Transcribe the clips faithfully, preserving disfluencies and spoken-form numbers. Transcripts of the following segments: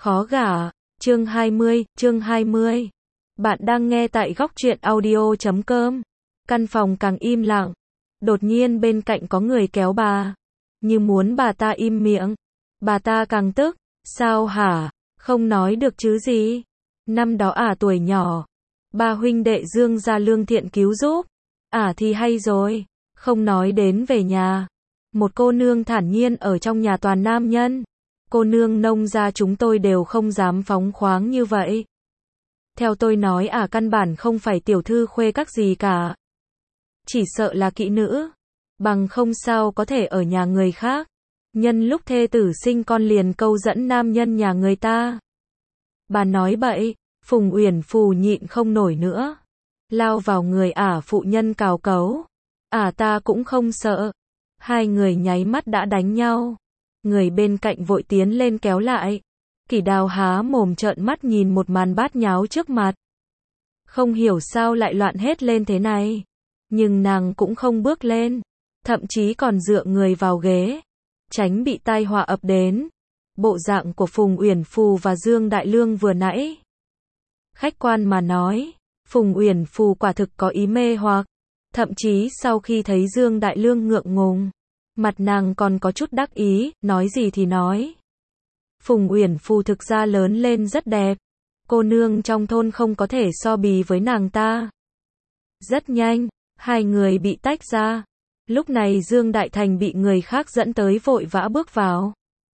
Khó gả, chương hai mươi, chương hai mươi. Bạn đang nghe tại góc truyện audio chấm com. Căn phòng càng im lặng. Đột nhiên bên cạnh có người kéo bà. Như muốn bà ta im miệng. Bà ta càng tức. Sao hả? Không nói được chứ gì? Năm đó ả tuổi nhỏ. Ba huynh đệ Dương gia lương thiện cứu giúp. Ả thì hay rồi. Không nói đến về nhà. Một cô nương thản nhiên ở trong nhà toàn nam nhân. Cô nương nông gia chúng tôi đều không dám phóng khoáng như vậy. Theo tôi nói ả căn bản không phải tiểu thư khuê các gì cả. Chỉ sợ là kỹ nữ. Bằng không sao có thể ở nhà người khác. Nhân lúc thê tử sinh con liền câu dẫn nam nhân nhà người ta. Bà nói bậy, Phùng Uyển Phù nhịn không nổi nữa. Lao vào người ả phụ nhân cào cấu. Ả ta cũng không sợ. Hai người nháy mắt đã đánh nhau. Người bên cạnh vội tiến lên kéo lại. Kỷ Đào há mồm trợn mắt nhìn một màn bát nháo trước mặt. Không hiểu sao lại loạn hết lên thế này. Nhưng nàng cũng không bước lên. Thậm chí còn dựa người vào ghế. Tránh bị tai họa ập đến. Bộ dạng của Phùng Uyển Phù và Dương Đại Lương vừa nãy. Khách quan mà nói, Phùng Uyển Phù quả thực có ý mê hoặc. Thậm chí sau khi thấy Dương Đại Lương ngượng ngùng. Mặt nàng còn có chút đắc ý, nói gì thì nói. Phùng Uyển Phù thực ra lớn lên rất đẹp. Cô nương trong thôn không có thể so bì với nàng ta. Rất nhanh, hai người bị tách ra. Lúc này Dương Đại Thành bị người khác dẫn tới vội vã bước vào.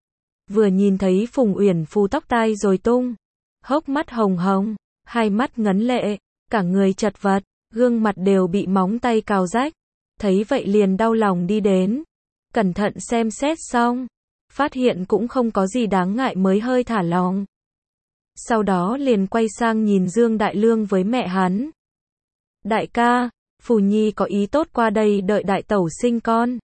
Vừa nhìn thấy Phùng Uyển Phù tóc tai rồi tung. Hốc mắt hồng hồng, hai mắt ngấn lệ, cả người chật vật, gương mặt đều bị móng tay cào rách. Thấy vậy liền đau lòng đi đến. Cẩn thận xem xét xong, phát hiện cũng không có gì đáng ngại mới hơi thả lòng. Sau đó liền quay sang nhìn Dương Đại Lương với mẹ hắn. Đại ca, Phù Nhi có ý tốt qua đây đợi đại tẩu sinh con.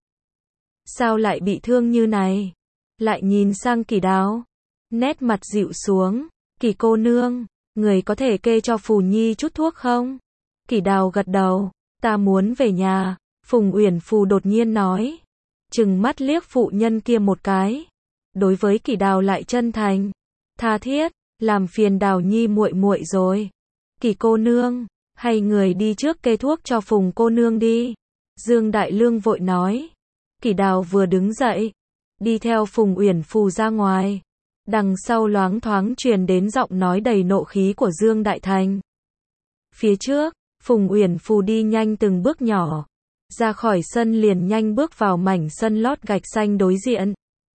Sao lại bị thương như này? Lại nhìn sang Kỷ Đào. Nét mặt dịu xuống. Kỷ cô nương, người có thể kê cho Phù Nhi chút thuốc không? Kỷ Đào gật đầu. Ta muốn về nhà. Phùng Uyển Phù đột nhiên nói. Chừng mắt liếc phụ nhân kia một cái. Đối với Kỷ Đào lại chân thành, tha thiết, làm phiền Đào Nhi muội muội rồi. Kỷ cô nương, hay người đi trước kê thuốc cho Phùng cô nương đi. Dương Đại Lương vội nói. Kỷ Đào vừa đứng dậy, đi theo Phùng Uyển Phù ra ngoài. Đằng sau loáng thoáng truyền đến giọng nói đầy nộ khí của Dương Đại Thành. Phía trước, Phùng Uyển Phù đi nhanh từng bước nhỏ. Ra khỏi sân liền nhanh bước vào mảnh sân lót gạch xanh đối diện.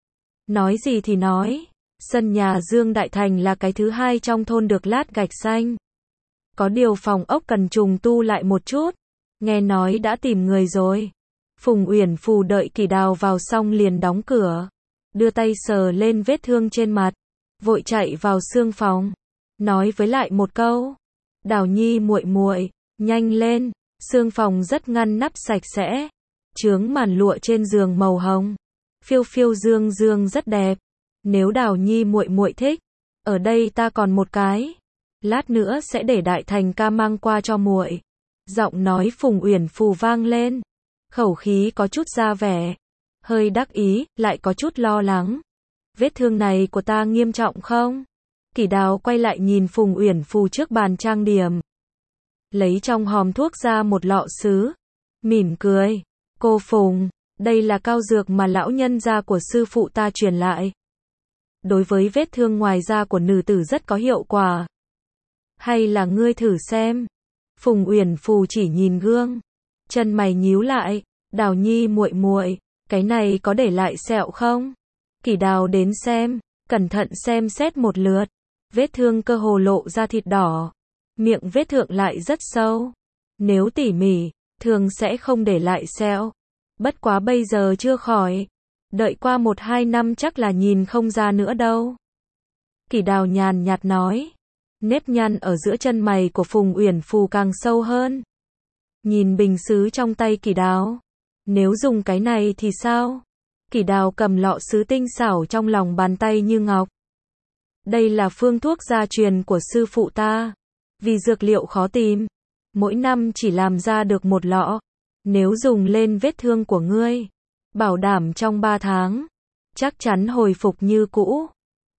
Nói gì thì nói, sân nhà Dương Đại Thành là cái thứ hai trong thôn được lát gạch xanh. Có điều phòng ốc cần trùng tu lại một chút. Nghe nói đã tìm người rồi. Phùng Uyển Phù đợi Kỷ Đào vào xong liền đóng cửa. Đưa tay sờ lên vết thương trên mặt. Vội chạy vào xương phòng. Nói với lại một câu. Đào Nhi muội muội, nhanh lên. Xương phòng rất ngăn nắp sạch sẽ. Chướng màn lụa trên giường màu hồng. Phiêu phiêu dương dương rất đẹp. Nếu Đào Nhi muội muội thích, ở đây ta còn một cái. Lát nữa sẽ để Đại Thành ca mang qua cho muội. Giọng nói Phùng Uyển Phù vang lên. Khẩu khí có chút ra vẻ. Hơi đắc ý, lại có chút lo lắng. Vết thương này của ta nghiêm trọng không? Kỷ Đào quay lại nhìn Phùng Uyển Phù trước bàn trang điểm. Lấy trong hòm thuốc ra một lọ sứ. Mỉm cười. Cô Phùng, đây là cao dược mà lão nhân gia của sư phụ ta truyền lại. Đối với vết thương ngoài da của nữ tử rất có hiệu quả. Hay là ngươi thử xem. Phùng Uyển Phù chỉ nhìn gương. Chân mày nhíu lại. Đào Nhi muội muội, cái này có để lại sẹo không? Kỷ Đào đến xem, cẩn thận xem xét một lượt. Vết thương cơ hồ lộ ra thịt đỏ. Miệng vết thương lại rất sâu. Nếu tỉ mỉ, thường sẽ không để lại sẹo. Bất quá bây giờ chưa khỏi. Đợi qua một hai năm chắc là nhìn không ra nữa đâu. Kỷ Đào nhàn nhạt nói. Nếp nhăn ở giữa chân mày của Phùng Uyển Phù càng sâu hơn. Nhìn bình sứ trong tay Kỷ Đào. Nếu dùng cái này thì sao? Kỷ Đào cầm lọ sứ tinh xảo trong lòng bàn tay như ngọc. Đây là phương thuốc gia truyền của sư phụ ta. Vì dược liệu khó tìm, mỗi năm chỉ làm ra được một lọ. Nếu dùng lên vết thương của ngươi, bảo đảm trong ba tháng, chắc chắn hồi phục như cũ.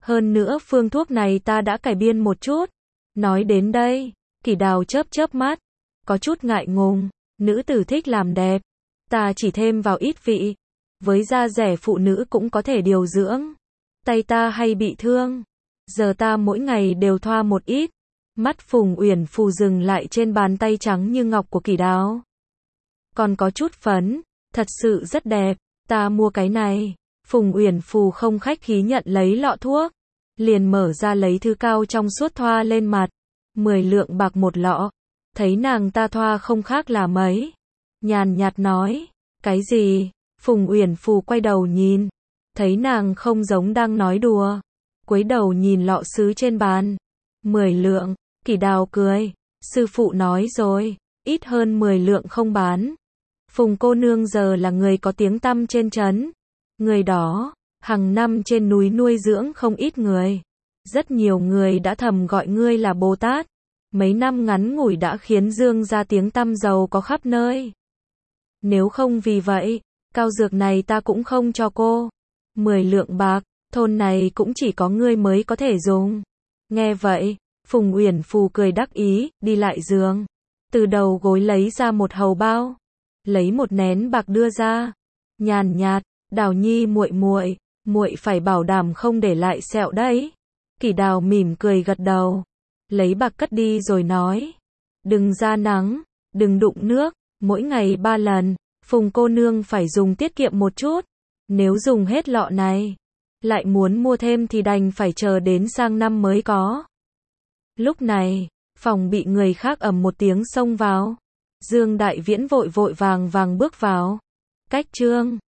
Hơn nữa phương thuốc này ta đã cải biên một chút. Nói đến đây, Kỷ Đào chớp chớp mắt, có chút ngại ngùng, nữ tử thích làm đẹp, ta chỉ thêm vào ít vị, với da rẻ phụ nữ cũng có thể điều dưỡng. Tay ta hay bị thương, giờ ta mỗi ngày đều thoa một ít. Mắt Phùng Uyển Phù dừng lại trên bàn tay trắng như ngọc của Kỷ Đào. Còn có chút phấn, thật sự rất đẹp, ta mua cái này. Phùng Uyển Phù không khách khí nhận lấy lọ thuốc, liền mở ra lấy thứ cao trong suốt thoa lên mặt. Mười lượng bạc một lọ. Thấy nàng ta thoa không khác là mấy. Nhàn nhạt nói, cái gì? Phùng Uyển Phù quay đầu nhìn, thấy nàng không giống đang nói đùa, cúi đầu nhìn lọ sứ trên bàn. Mười lượng, Kỷ Đào cười, sư phụ nói rồi, ít hơn mười lượng không bán. Phùng cô nương giờ là người có tiếng tăm trên trấn, người đó, hàng năm trên núi nuôi dưỡng không ít người. Rất nhiều người đã thầm gọi ngươi là Bồ Tát. Mấy năm ngắn ngủi đã khiến Dương gia tiếng tăm giàu có khắp nơi. Nếu không vì vậy, cao dược này ta cũng không cho cô. Mười lượng bạc, thôn này cũng chỉ có ngươi mới có thể dùng. Nghe vậy, Phùng Uyển Phù cười đắc ý, đi lại giường, từ đầu gối lấy ra một hầu bao, lấy một nén bạc đưa ra, nhàn nhạt, Đào Nhi muội muội, muội phải bảo đảm không để lại sẹo đấy. Kỷ Đào mỉm cười gật đầu, lấy bạc cất đi rồi nói, đừng ra nắng, đừng đụng nước, mỗi ngày ba lần, Phùng cô nương phải dùng tiết kiệm một chút, nếu dùng hết lọ này, lại muốn mua thêm thì đành phải chờ đến sang năm mới có. Lúc này, phòng bị người khác ầm một tiếng xông vào, Dương Đại Viễn vội vội vàng vàng bước vào, cách chương